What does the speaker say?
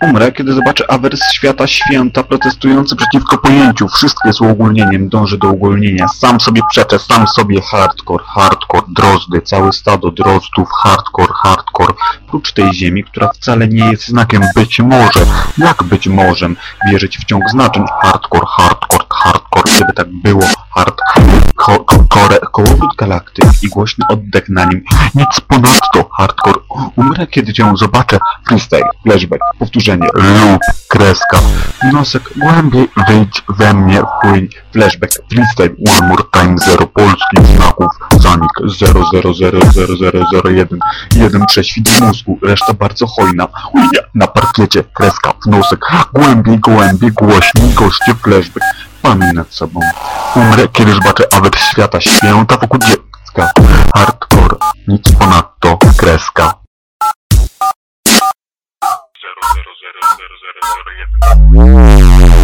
Umrę, kiedy zobaczę awers świata święta protestujący przeciwko pojęciu. Wszystkie z uogólnieniem, dąży do uogólnienia. Sam sobie przeczę, sam sobie hardcore, drozdy, całe stado drozdów, hardcore. Prócz tej ziemi, która wcale nie jest znakiem być może. Jak być może? Wierzyć w ciąg znaczeń. Hardcore. Gdyby tak było, kołowrót galaktyk i głośny oddech na nim. Nic ponadto, hardcore. Umrę, kiedy cię zobaczę. Freestyle, flashback, powtórzenie, lub, kreska. Wniosek, głębiej wyjdź we mnie, wpłyń. Flashback, freestyle, one more time, 0 polskich znaków, zanik, 0000001, 1 prześwit mózgu, reszta bardzo hojna. Chujnia, na parkiecie, kreska, wniosek, głębiej, głośniej, goście, flashback. Panuj nad sobą. Umrę, kiedy zobaczę awet świata święta wokół dziecka. Hardcore, nic ponadto, kreska. 0000001